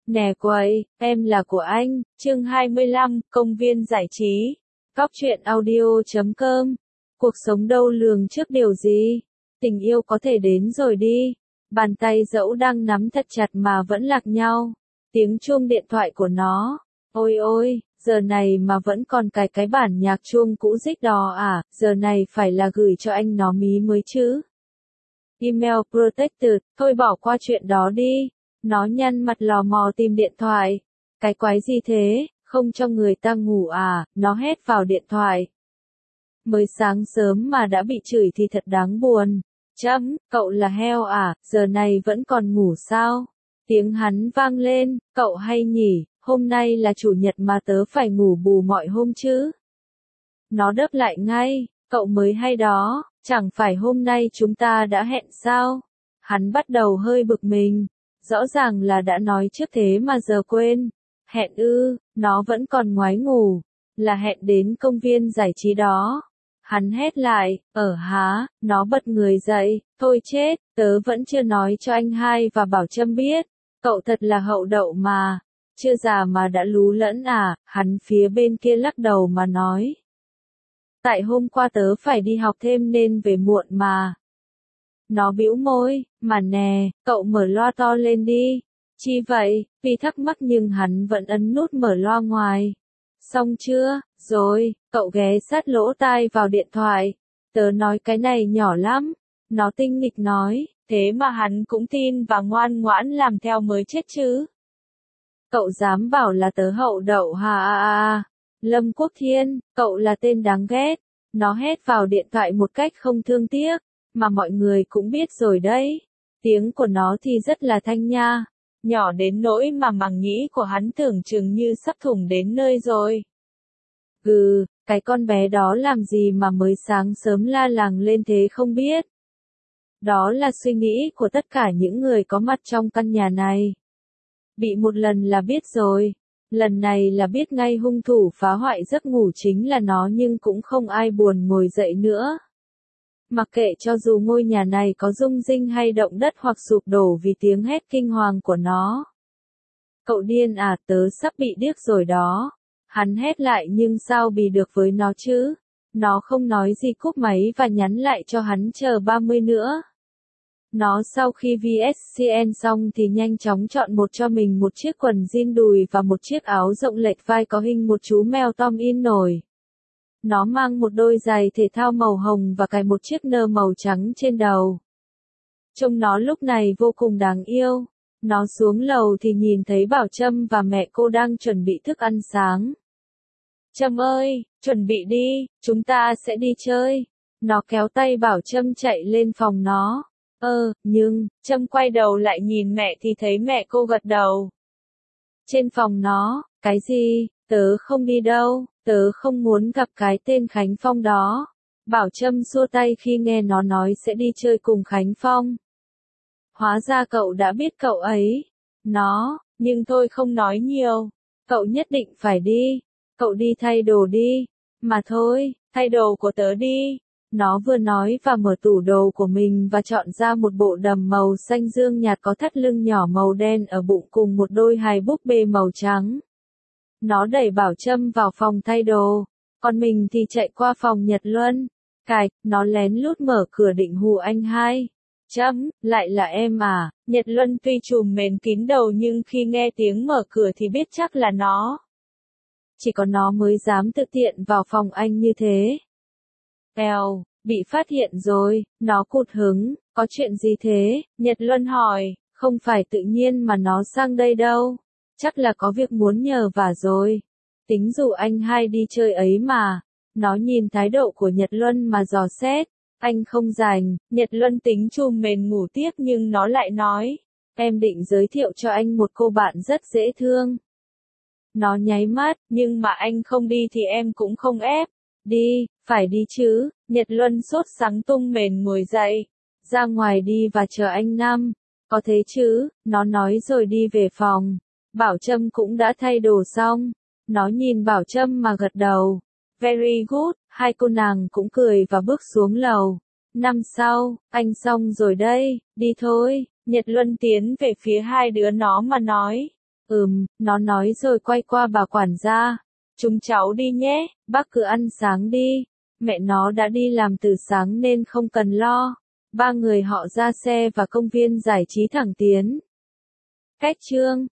Nè quầy, em là của anh, chương 25, công viên giải trí. Cóc truyện audio.com. Cuộc sống đâu lường trước điều gì? Tình yêu có thể đến rồi đi. Bàn tay dẫu đang nắm thật chặt mà vẫn lạc nhau. Tiếng chuông điện thoại của nó. Ôi ôi, giờ này mà vẫn còn cài cái bản nhạc chuông cũ rích đò à, giờ này phải là gửi cho anh nó mí mới chứ. Email protected, thôi bỏ qua chuyện đó đi. Nó nhăn mặt lò mò tìm điện thoại. Cái quái gì thế, không cho người ta ngủ à, nó hét vào điện thoại. Mới sáng sớm mà đã bị chửi thì thật đáng buồn. Cậu là heo à, giờ này vẫn còn ngủ sao? Tiếng hắn vang lên, cậu hay nhỉ, hôm nay là chủ nhật mà tớ phải ngủ bù mọi hôm chứ. Nó đáp lại ngay, cậu mới hay đó, chẳng phải hôm nay chúng ta đã hẹn sao? Hắn bắt đầu hơi bực mình. Rõ ràng là đã nói trước thế mà giờ quên. Hẹn ư, nó vẫn còn ngoái ngủ. Là hẹn đến công viên giải trí đó. Hắn hét lại, hả, nó bật người dậy, thôi chết, tớ vẫn chưa nói cho anh hai và Bảo Trâm biết. Cậu thật là hậu đậu mà. Chưa già mà đã lú lẫn à, hắn phía bên kia lắc đầu mà nói. Tại hôm qua tớ phải đi học thêm nên về muộn mà. Nó bĩu môi, mà nè, cậu mở loa to lên đi. Chi vậy? Vì thắc mắc nhưng hắn vẫn ấn nút mở loa ngoài. Xong chưa? Rồi, cậu ghé sát lỗ tai vào điện thoại. Tớ nói cái này nhỏ lắm. Nó tinh nghịch nói, thế mà hắn cũng tin và ngoan ngoãn làm theo mới chết chứ. Cậu dám bảo là tớ hậu đậu hả? Lâm Quốc Thiên, cậu là tên đáng ghét. Nó hét vào điện thoại một cách không thương tiếc. Mà mọi người cũng biết rồi đấy. Tiếng của nó thì rất là thanh nha. Nhỏ đến nỗi mà màng nhĩ của hắn tưởng chừng như sắp thủng đến nơi rồi. Cái con bé đó làm gì mà mới sáng sớm la làng lên thế không biết. Đó là suy nghĩ của tất cả những người có mặt trong căn nhà này. Bị một lần là biết rồi. Lần này là biết ngay hung thủ phá hoại giấc ngủ chính là nó nhưng cũng không ai buồn ngồi dậy nữa. Mặc kệ cho dù ngôi nhà này có rung rinh hay động đất hoặc sụp đổ vì tiếng hét kinh hoàng của nó. Cậu điên à, tớ sắp bị điếc rồi đó. Hắn hét lại nhưng sao bị được với nó chứ? Nó không nói gì cúp máy và nhắn lại cho hắn chờ 30 nữa. Nó sau khi VSCN xong thì nhanh chóng chọn cho mình một chiếc quần jean đùi và một chiếc áo rộng lệch vai có hình một chú mèo Tom in nổi. Nó mang một đôi giày thể thao màu hồng và cài một chiếc nơ màu trắng trên đầu. Trông nó lúc này vô cùng đáng yêu. Nó xuống lầu thì nhìn thấy Bảo Trâm và mẹ cô đang chuẩn bị thức ăn sáng. Trâm ơi, chuẩn bị đi, chúng ta sẽ đi chơi. Nó kéo tay Bảo Trâm chạy lên phòng nó. Nhưng, Trâm quay đầu lại nhìn mẹ thì thấy mẹ cô gật đầu. Trên phòng nó, cái gì, tớ không đi đâu. Tớ không muốn gặp cái tên Khánh Phong đó. Bảo Trâm xua tay khi nghe nó nói sẽ đi chơi cùng Khánh Phong. Hóa ra cậu đã biết cậu ấy. Nhưng thôi không nói nhiều. Cậu nhất định phải đi. Cậu đi thay đồ đi. Mà thôi, thay đồ của tớ đi. Nó vừa nói và mở tủ đồ của mình và chọn ra một bộ đầm màu xanh dương nhạt có thắt lưng nhỏ màu đen ở bụng cùng một đôi hài búp bê màu trắng. Nó đẩy Bảo Trâm vào phòng thay đồ, còn mình thì chạy qua phòng Nhật Luân. Nó lén lút mở cửa định hù anh hai. Trâm, lại là em à? Nhật Luân tuy trùm mền kín đầu nhưng khi nghe tiếng mở cửa thì biết chắc là nó. Chỉ có nó mới dám tự tiện vào phòng anh như thế. Bị phát hiện rồi, nó cụt hứng, có chuyện gì thế? Nhật Luân hỏi, không phải tự nhiên mà nó sang đây đâu. Chắc là có việc muốn nhờ vả rồi. Tính rủ anh hai đi chơi ấy mà. Nó nhìn thái độ của Nhật Luân mà dò xét. Anh không rảnh. Nhật Luân tính chùm mền ngủ tiếp nhưng nó lại nói. Em định giới thiệu cho anh một cô bạn rất dễ thương. Nó nháy mắt, nhưng mà anh không đi thì em cũng không ép. Đi, phải đi chứ. Nhật Luân sốt sắng tung mền ngồi dậy. Ra ngoài đi và chờ anh Năm. Có thế chứ, nó nói rồi đi về phòng. Bảo Trâm cũng đã thay đồ xong. Nó nhìn Bảo Trâm mà gật đầu. Very good, hai cô nàng cũng cười và bước xuống lầu. Năm sau, anh xong rồi đây, đi thôi. Nhật Luân tiến về phía hai đứa nó mà nói. Nó nói rồi quay qua bà quản gia. Chúng cháu đi nhé, bác cứ ăn sáng đi. Mẹ nó đã đi làm từ sáng nên không cần lo. Ba người họ ra xe và công viên giải trí thẳng tiến. Kết chương